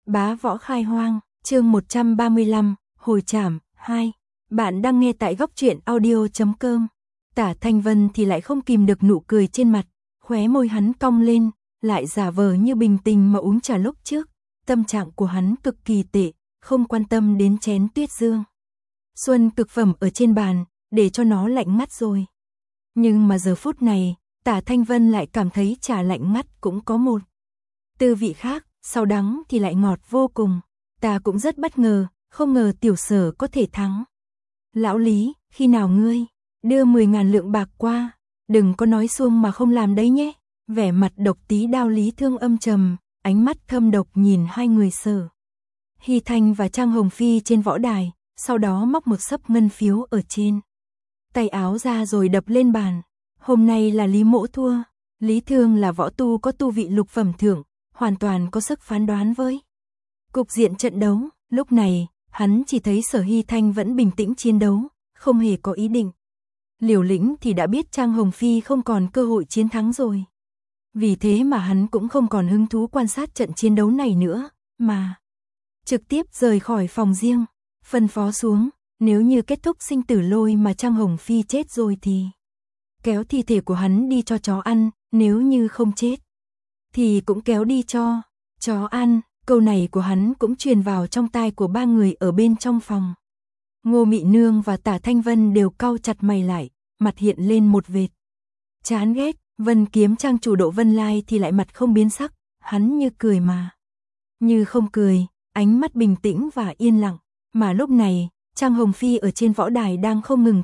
Bá Võ Khai Hoang, chương 135, Hồi Trảm, 2. Bạn đang nghe tại góc truyện audio.com. Tả Thanh Vân thì lại không kìm được nụ cười trên mặt, khóe môi hắn cong lên, lại giả vờ như bình tĩnh mà uống trà lúc trước. Tâm trạng của hắn cực kỳ tệ, không quan tâm đến chén tuyết dương xuân cực phẩm ở trên bàn, để cho nó lạnh ngắt rồi. Nhưng mà giờ phút này, Tả Thanh Vân lại cảm thấy trà lạnh ngắt cũng có một tư vị khác, sau đắng thì lại ngọt vô cùng. Ta cũng rất bất ngờ, không ngờ tiểu Sở có thể thắng. Lão Lý, khi nào ngươi đưa 10.000 lượng bạc qua, đừng có nói suông mà không làm đấy nhé. Vẻ mặt Độc Tí Đao Lý Thương âm trầm, ánh mắt thâm độc nhìn hai người Sở Hy Thanh và Trang Hồng Phi trên võ đài, sau đó móc một xấp ngân phiếu ở trên tay áo ra rồi đập lên bàn. Hôm nay là Lý Mỗ thua. Lý Thương là võ tu có tu vị lục phẩm thượng, hoàn toàn có sức phán đoán với cục diện trận đấu. Lúc này, hắn chỉ thấy Sở Hy Thanh vẫn bình tĩnh chiến đấu, không hề có ý định liều lĩnh, thì đã biết Trang Hồng Phi không còn cơ hội chiến thắng rồi. Vì thế mà hắn cũng không còn hứng thú quan sát trận chiến đấu này nữa, mà trực tiếp rời khỏi phòng riêng, phân phó xuống, nếu như kết thúc sinh tử lôi mà Trang Hồng Phi chết rồi thì kéo thi thể của hắn đi cho chó ăn, nếu như không chết thì cũng kéo đi cho chó ăn. Câu này của hắn cũng truyền vào trong tai của ba người ở bên trong phòng. Ngô Mị Nương và Tả Thanh Vân đều cau chặt mày lại, mặt hiện lên một vệt chán ghét. Vân Kiếm Trang chủ Độ Vân Lai thì lại mặt không biến sắc, hắn như cười mà như không cười, ánh mắt bình tĩnh và yên lặng. Mà lúc này, Trang Hồng Phi ở trên võ đài đang không ngừng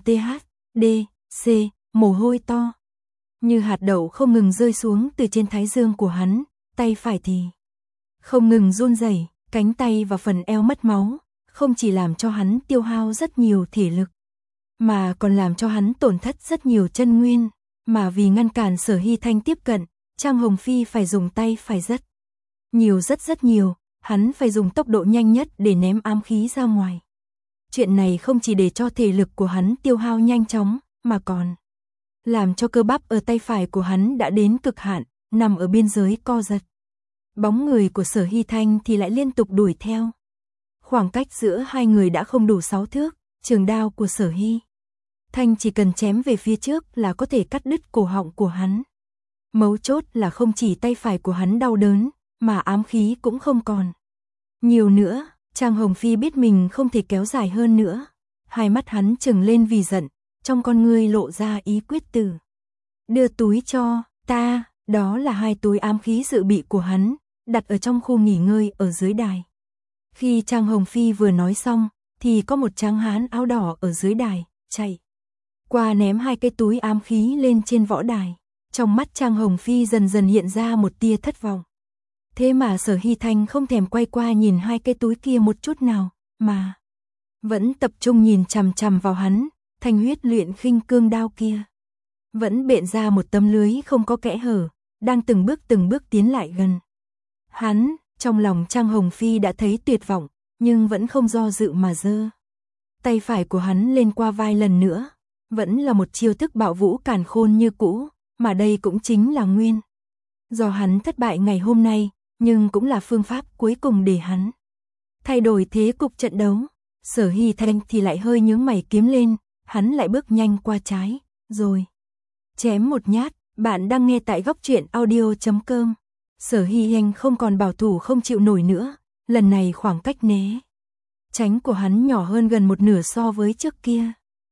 THDC, mồ hôi to như hạt đậu không ngừng rơi xuống từ trên thái dương của hắn, tay phải thì không ngừng run rẩy, cánh tay và phần eo mất máu, không chỉ làm cho hắn tiêu hao rất nhiều thể lực, mà còn làm cho hắn tổn thất rất nhiều chân nguyên. Mà vì ngăn cản Sở Hy Thanh tiếp cận, Trang Hồng Phi phải dùng tay phải rất nhiều, hắn phải dùng tốc độ nhanh nhất để ném ám khí ra ngoài. Chuyện này không chỉ để cho thể lực của hắn tiêu hao nhanh chóng, mà còn làm cho cơ bắp ở tay phải của hắn đã đến cực hạn, nằm ở biên giới co giật. Bóng người của Sở Hy Thanh thì lại liên tục đuổi theo. Khoảng cách giữa hai người đã không đủ 6 thước, trường đao của Sở Hy Thanh chỉ cần chém về phía trước là có thể cắt đứt cổ họng của hắn. Mấu chốt là không chỉ tay phải của hắn đau đớn, mà ám khí cũng không còn nhiều nữa. Trang Hồng Phi biết mình không thể kéo dài hơn nữa. Hai mắt hắn trừng lên vì giận, trong con ngươi lộ ra ý quyết tử. Đưa túi cho ta, đó là 2 túi ám khí dự bị của hắn, đặt ở trong khu nghỉ ngơi ở dưới đài. Khi Trang Hồng Phi vừa nói xong, thì có một tráng hán áo đỏ ở dưới đài chạy qua ném 2 cái túi ám khí lên trên võ đài. Trong mắt Trang Hồng Phi dần dần hiện ra một tia thất vọng. Thế mà Sở Hy Thanh không thèm quay qua nhìn 2 cái túi kia một chút nào, mà vẫn tập trung nhìn chằm chằm vào hắn. Thanh huyết luyện khinh cương đao kia vẫn bện ra một tấm lưới không có kẽ hở, đang từng bước tiến lại gần hắn. Trong lòng Trang Hồng Phi đã thấy tuyệt vọng, nhưng vẫn không do dự mà giơ tay phải của hắn lên qua vai lần nữa. Vẫn là một chiêu thức bạo vũ càn khôn như cũ, mà đây cũng chính là nguyên do hắn thất bại ngày hôm nay, nhưng cũng là phương pháp cuối cùng để hắn thay đổi thế cục trận đấu. Sở Hy Thanh thì lại hơi nhướng mày kiếm lên, hắn lại bước nhanh qua trái, rồi chém một nhát. Bạn đang nghe tại góc truyện audio.com. Sở Hy Thanh không còn bảo thủ không chịu nổi nữa, lần này khoảng cách né tránh của hắn nhỏ hơn gần một nửa so với trước kia.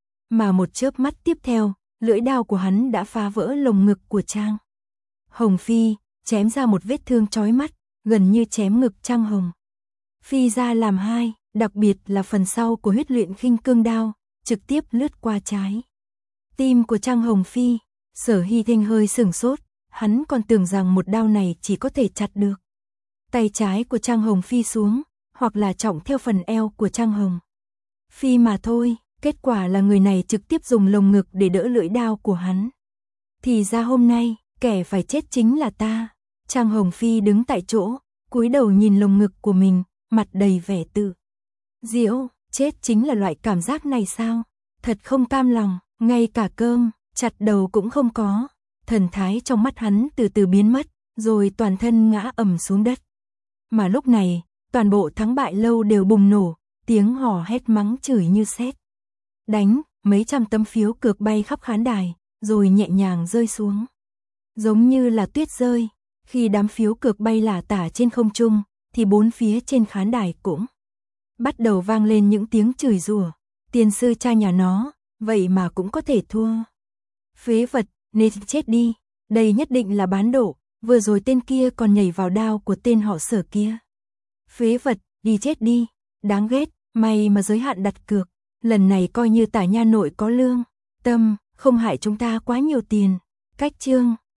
Mà một chớp mắt tiếp theo, lưỡi đao của hắn đã phá vỡ lồng ngực của Trang Hồng Phi, chém ra một vết thương chói mắt, gần như chém ngực Trang Hồng Phi ra làm 2, đặc biệt là phần sau của huyết luyện khinh cương đao, trực tiếp lướt qua trái tim của Trang Hồng Phi. Sở Hy Thanh hơi sửng sốt, hắn còn tưởng rằng một đao này chỉ có thể chặt được tay trái của Trang Hồng Phi xuống, hoặc là trọng theo phần eo của Trang Hồng Phi mà thôi. Kết quả là người này trực tiếp dùng lồng ngực để đỡ lưỡi đao của hắn. Thì ra hôm nay, kẻ phải chết chính là ta. Trang Hồng Phi đứng tại chỗ, cúi đầu nhìn lồng ngực của mình, mặt đầy vẻ tự giễu. Chết chính là loại cảm giác này sao? Thật không cam lòng, ngay cả cơm chặt đầu cũng không có. Thần thái trong mắt hắn từ từ biến mất, rồi toàn thân ngã ầm xuống đất. Mà lúc này, toàn bộ thắng bại lâu đều bùng nổ, tiếng hò hét mắng chửi như sét đánh, mấy trăm tấm phiếu cược bay khắp khán đài, rồi nhẹ nhàng rơi xuống. Giống như là tuyết rơi, khi đám phiếu cược bay lả tả trên không trung, thì bốn phía trên khán đài cũng bắt đầu vang lên những tiếng chửi rủa. Tiền sư cha nhà nó, vậy mà cũng có thể thua. Phế vật, nên chết đi, đây nhất định là bán độ, vừa rồi tên kia còn nhảy vào đao của tên họ Sở kia. Phế vật, đi chết đi, đáng ghét, may mà giới hạn đặt cược, lần này coi như Tả nha nội có lương tâm, không hại chúng ta quá nhiều tiền. Cách chương